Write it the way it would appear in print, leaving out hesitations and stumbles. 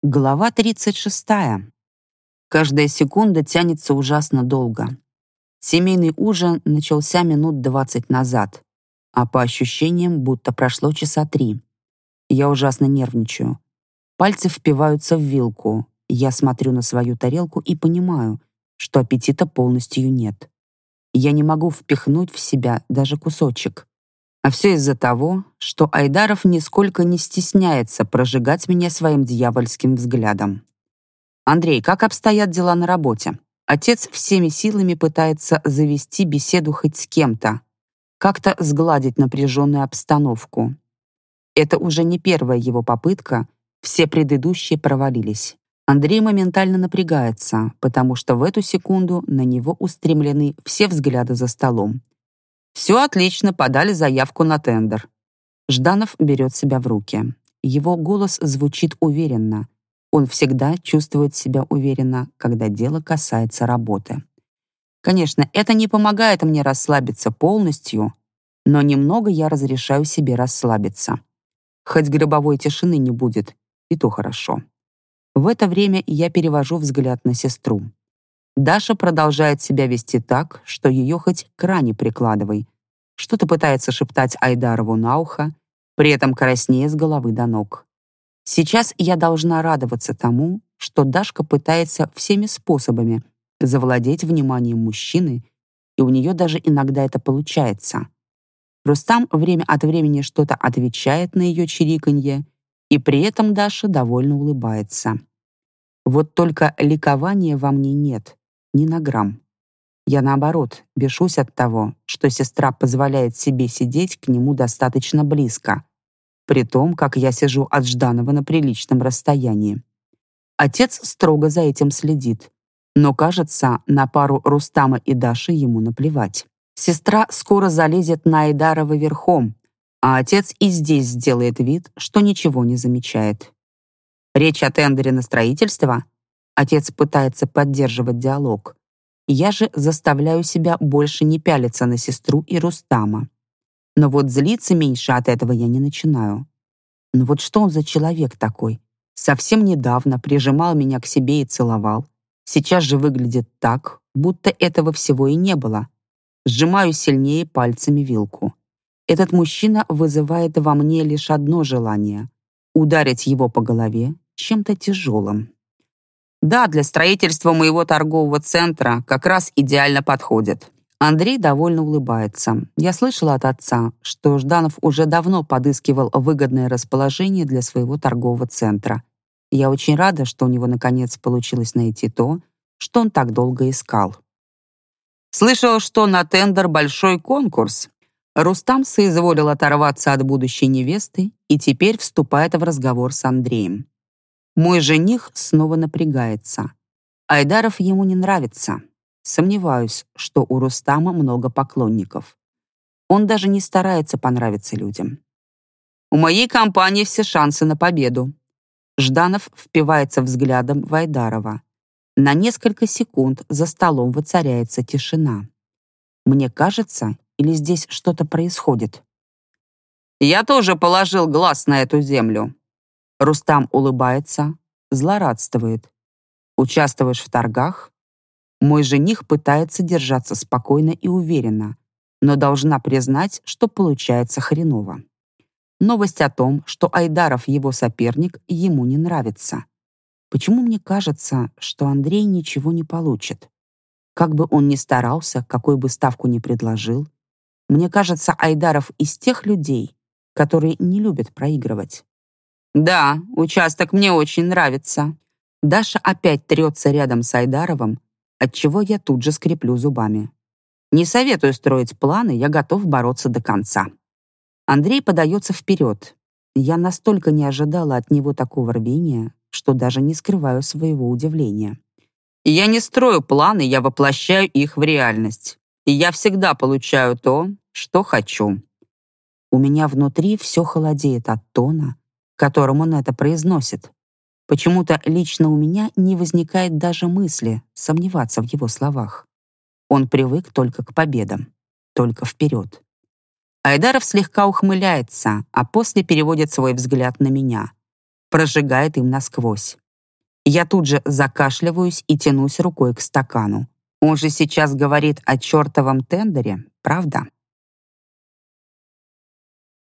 Глава 36. Каждая секунда тянется ужасно долго. Семейный ужин начался минут 20 назад, а по ощущениям, будто прошло часа 3. Я ужасно нервничаю. Пальцы впиваются в вилку. Я смотрю на свою тарелку и понимаю, что аппетита полностью нет. Я не могу впихнуть в себя даже кусочек. А все из-за того, что Айдаров нисколько не стесняется прожигать меня своим дьявольским взглядом. «Андрей, как обстоят дела на работе?» Отец всеми силами пытается завести беседу хоть с кем-то, как-то сгладить напряженную обстановку. Это уже не первая его попытка, все предыдущие провалились. Андрей моментально напрягается, потому что в эту секунду на него устремлены все взгляды за столом. «Все отлично, подали заявку на тендер». Жданов берет себя в руки. Его голос звучит уверенно. Он всегда чувствует себя уверенно, когда дело касается работы. Конечно, это не помогает мне расслабиться полностью, но немного я разрешаю себе расслабиться. Хоть гробовой тишины не будет, и то хорошо. В это время я перевожу взгляд на сестру. Даша продолжает себя вести так, что ее хоть к ране прикладывай. Что-то пытается шептать Айдарову на ухо, при этом краснея с головы до ног. Сейчас я должна радоваться тому, что Дашка пытается всеми способами завладеть вниманием мужчины, и у нее даже иногда это получается. Рустам время от времени что-то отвечает на ее чириканье, и при этом Даша довольно улыбается. Вот только ликования во мне нет, ни на грамм. Я, наоборот, бешусь от того, что сестра позволяет себе сидеть к нему достаточно близко, при том, как я сижу от Жданова на приличном расстоянии. Отец строго за этим следит, но, кажется, на пару Рустама и Даши ему наплевать. Сестра скоро залезет на Айдарова верхом, а отец и здесь сделает вид, что ничего не замечает. Речь о тендере на строительство? Отец пытается поддерживать диалог. Я же заставляю себя больше не пялиться на сестру и Рустама. Но вот злиться меньше от этого я не начинаю. Но вот что он за человек такой? Совсем недавно прижимал меня к себе и целовал. Сейчас же выглядит так, будто этого всего и не было. Сжимаю сильнее пальцами вилку. Этот мужчина вызывает во мне лишь одно желание — ударить его по голове чем-то тяжелым. Да, для строительства моего торгового центра как раз идеально подходит. Андрей довольно улыбается. Я слышала от отца, что Жданов уже давно подыскивал выгодное расположение для своего торгового центра. Я очень рада, что у него наконец получилось найти то, что он так долго искал. Слышал, что на тендер большой конкурс. Рустам соизволил оторваться от будущей невесты и теперь вступает в разговор с Андреем. Мой жених снова напрягается. Айдаров ему не нравится. Сомневаюсь, что у Рустама много поклонников. Он даже не старается понравиться людям. У моей компании все шансы на победу. Жданов впивается взглядом в Айдарова. На несколько секунд за столом воцаряется тишина. Мне кажется, или здесь что-то происходит? Я тоже положил глаз на эту землю. Рустам улыбается, злорадствует. Участвуешь в торгах? Мой жених пытается держаться спокойно и уверенно, но должна признать, что получается хреново. Новость о том, что Айдаров его соперник, ему не нравится. Почему мне кажется, что Андрей ничего не получит? Как бы он ни старался, какой бы ставку ни предложил, мне кажется, Айдаров из тех людей, которые не любят проигрывать. Да, участок мне очень нравится. Даша опять трется рядом с Айдаровым, отчего я тут же скреплю зубами. Не советую строить планы, я готов бороться до конца. Андрей подается вперед. Я настолько не ожидала от него такого рвения, что даже не скрываю своего удивления. Я не строю планы, я воплощаю их в реальность. И я всегда получаю то, что хочу. У меня внутри все холодеет от тона, которым он это произносит. Почему-то лично у меня не возникает даже мысли сомневаться в его словах. Он привык только к победам, только вперед. Айдаров слегка ухмыляется, а после переводит свой взгляд на меня, прожигает им насквозь. Я тут же закашливаюсь и тянусь рукой к стакану. Он же сейчас говорит о чертовом тендере, правда?